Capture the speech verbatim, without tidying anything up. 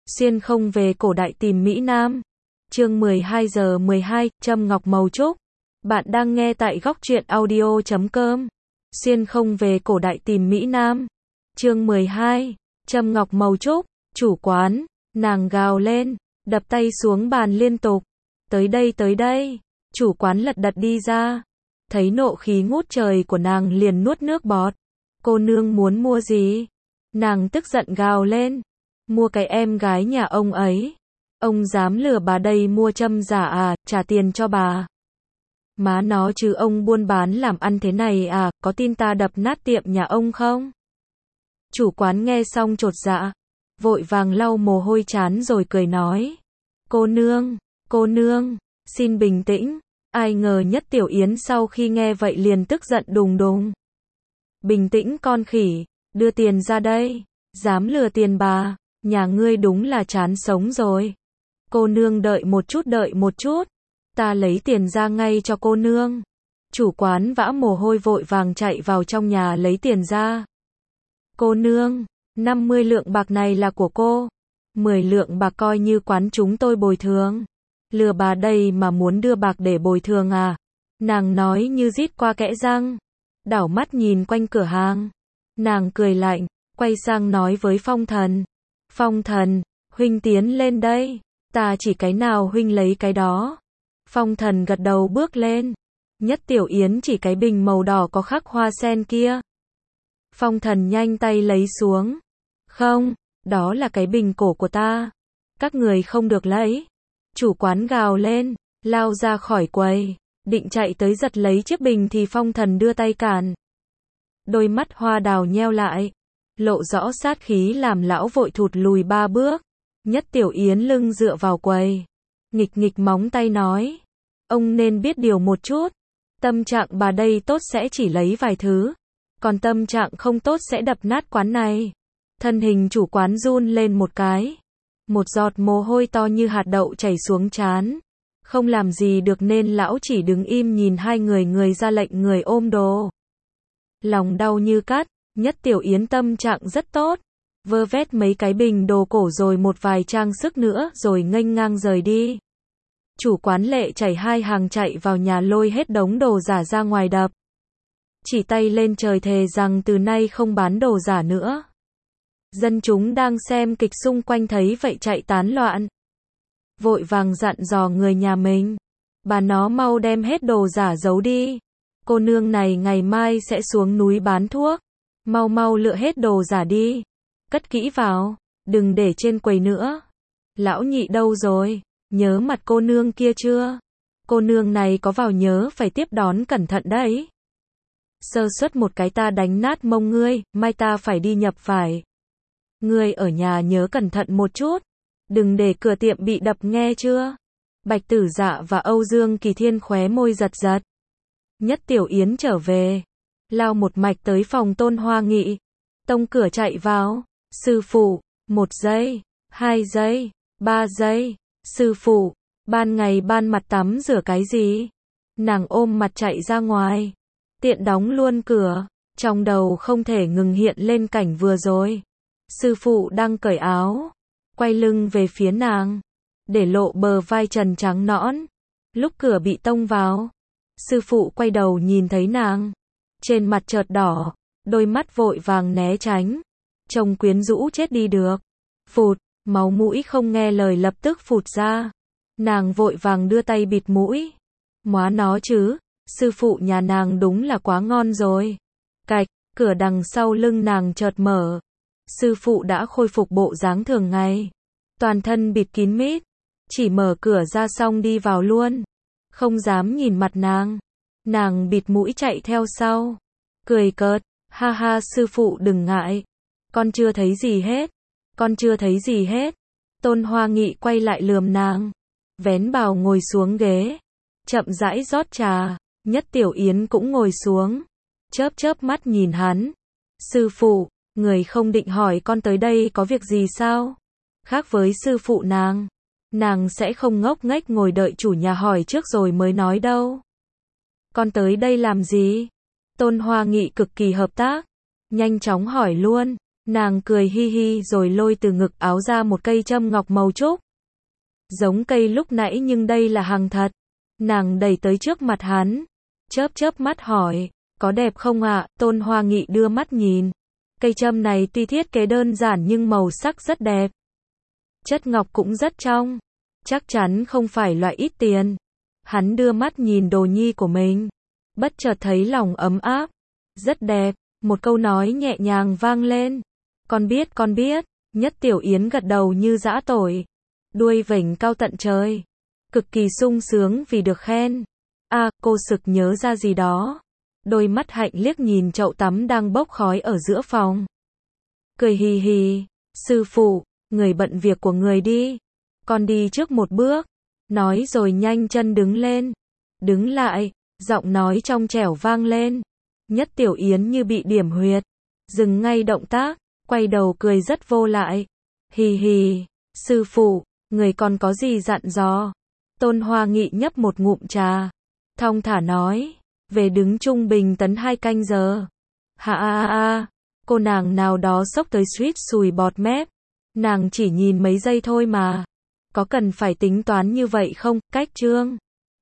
Xuyên không về cổ đại tìm Mỹ Nam. Chương mười hai giờ mười hai, Trâm Ngọc Màu Trúc. Bạn đang nghe tại góc truyện audio chấm com. Xuyên không về cổ đại tìm Mỹ Nam. Chương mười hai, Trâm Ngọc Màu Trúc. Chủ quán, nàng gào lên, đập tay xuống bàn liên tục. Tới đây tới đây. Chủ quán lật đật đi ra. Thấy nộ khí ngút trời của nàng liền nuốt nước bọt. Cô nương muốn mua gì? Nàng tức giận gào lên. Mua cái em gái nhà ông ấy. Ông dám lừa bà đây mua châm giả à, trả tiền cho bà. Má nó chứ ông buôn bán làm ăn thế này à, có tin ta đập nát tiệm nhà ông không? Chủ quán nghe xong chột dạ, vội vàng lau mồ hôi trán rồi cười nói. Cô nương, cô nương, xin bình tĩnh. Ai ngờ Nhất Tiểu Yến sau khi nghe vậy liền tức giận đùng đùng. Bình tĩnh con khỉ, đưa tiền ra đây, dám lừa tiền bà, nhà ngươi đúng là chán sống rồi. Cô nương đợi một chút đợi một chút, ta lấy tiền ra ngay cho cô nương. Chủ quán vã mồ hôi vội vàng chạy vào trong nhà lấy tiền ra. Cô nương, năm mươi lượng bạc này là của cô, mười lượng bạc coi như quán chúng tôi bồi thường. Lừa bà đây mà muốn đưa bạc để bồi thường à? Nàng nói như rít qua kẽ răng, đảo mắt nhìn quanh cửa hàng. Nàng cười lạnh, quay sang nói với Phong Thần. Phong Thần, huynh tiến lên đây, ta chỉ cái nào huynh lấy cái đó. Phong Thần gật đầu bước lên. Nhất Tiểu Yến chỉ cái bình màu đỏ có khắc hoa sen kia. Phong Thần nhanh tay lấy xuống. Không, đó là cái bình cổ của ta. Các người không được lấy. Chủ quán gào lên, lao ra khỏi quầy, định chạy tới giật lấy chiếc bình thì Phong Thần đưa tay cản. Đôi mắt hoa đào nheo lại, lộ rõ sát khí làm lão vội thụt lùi ba bước. Nhất Tiểu Yến lưng dựa vào quầy, nghịch nghịch móng tay nói. Ông nên biết điều một chút. Tâm trạng bà đây tốt sẽ chỉ lấy vài thứ, còn tâm trạng không tốt sẽ đập nát quán này. Thân hình chủ quán run lên một cái. Một giọt mồ hôi to như hạt đậu chảy xuống trán. Không làm gì được nên lão chỉ đứng im nhìn hai người người ra lệnh người ôm đồ. Lòng đau như cắt, Nhất Tiểu Yến tâm trạng rất tốt. Vơ vét mấy cái bình đồ cổ rồi một vài trang sức nữa rồi nghênh ngang rời đi. Chủ quán lệ chảy hai hàng chạy vào nhà lôi hết đống đồ giả ra ngoài đập. Chỉ tay lên trời thề rằng từ nay không bán đồ giả nữa. Dân chúng đang xem kịch xung quanh thấy vậy chạy tán loạn. Vội vàng dặn dò người nhà mình. Bà nó mau đem hết đồ giả giấu đi. Cô nương này ngày mai sẽ xuống núi bán thuốc. Mau mau lựa hết đồ giả đi. Cất kỹ vào, đừng để trên quầy nữa. Lão nhị đâu rồi? Nhớ mặt cô nương kia chưa? Cô nương này có vào nhớ phải tiếp đón cẩn thận đấy. Sơ suất một cái ta đánh nát mông ngươi, mai ta phải đi nhập phải. Ngươi ở nhà nhớ cẩn thận một chút, đừng để cửa tiệm bị đập nghe chưa? Bạch Tử Dạ và Âu Dương Kỳ Thiên khóe môi giật giật. Nhất Tiểu Yến trở về, lao một mạch tới phòng Tôn Hoa Nghị. Tông cửa chạy vào. Sư phụ, một giây, hai giây, ba giây. Sư phụ, ban ngày ban mặt tắm rửa cái gì? Nàng ôm mặt chạy ra ngoài, tiện đóng luôn cửa, trong đầu không thể ngừng hiện lên cảnh vừa rồi. Sư phụ đang cởi áo, quay lưng về phía nàng, để lộ bờ vai trần trắng nõn. Lúc cửa bị tông vào, sư phụ quay đầu nhìn thấy nàng, trên mặt chợt đỏ, đôi mắt vội vàng né tránh. Trông quyến rũ chết đi được. Phụt, máu mũi không nghe lời lập tức phụt ra. Nàng vội vàng đưa tay bịt mũi. Móa nó chứ, sư phụ nhà nàng đúng là quá ngon rồi. Cạch, cửa đằng sau lưng nàng chợt mở. Sư phụ đã khôi phục bộ dáng thường ngày. Toàn thân bịt kín mít. Chỉ mở cửa ra xong đi vào luôn. Không dám nhìn mặt nàng. Nàng bịt mũi chạy theo sau. Cười cợt, ha ha sư phụ đừng ngại. Con chưa thấy gì hết. Con chưa thấy gì hết. Tôn Hoa Nghị quay lại lườm nàng. Vén bào ngồi xuống ghế. Chậm rãi rót trà. Nhất Tiểu Yến cũng ngồi xuống. Chớp chớp mắt nhìn hắn. Sư phụ, người không định hỏi con tới đây có việc gì sao? Khác với sư phụ nàng. Nàng sẽ không ngốc nghếch ngồi đợi chủ nhà hỏi trước rồi mới nói đâu. Con tới đây làm gì? Tôn Hoa Nghị cực kỳ hợp tác. Nhanh chóng hỏi luôn. Nàng cười hi hi rồi lôi từ ngực áo ra một cây châm ngọc màu trúc. Giống cây lúc nãy nhưng đây là hàng thật. Nàng đẩy tới trước mặt hắn, chớp chớp mắt hỏi, có đẹp không ạ? Tôn Hoa Nghị đưa mắt nhìn. Cây châm này tuy thiết kế đơn giản nhưng màu sắc rất đẹp. Chất ngọc cũng rất trong. Chắc chắn không phải loại ít tiền. Hắn đưa mắt nhìn đồ nhi của mình. Bất chợt thấy lòng ấm áp. Rất đẹp. Một câu nói nhẹ nhàng vang lên. Con biết, con biết. Nhất Tiểu Yến gật đầu như giã tỏi. Đuôi vểnh cao tận trời. Cực kỳ sung sướng vì được khen. À, cô sực nhớ ra gì đó. Đôi mắt hạnh liếc nhìn chậu tắm đang bốc khói ở giữa phòng. Cười hì hì. Sư phụ, người bận việc của người đi. Con đi trước một bước. Nói rồi nhanh chân đứng lên. Đứng lại. Giọng nói trong trẻo vang lên. Nhất Tiểu Yến như bị điểm huyệt. Dừng ngay động tác. Quay đầu cười rất vô lại. Hì hì. Sư phụ, người còn có gì dặn dò? Tôn Hoa Nghị nhấp một ngụm trà. Thong thả nói. Về đứng trung bình tấn hai canh giờ. Hà a a. Cô nàng nào đó sốc tới suýt sùi bọt mép. Nàng chỉ nhìn mấy giây thôi mà. Có cần phải tính toán như vậy không? Cách chương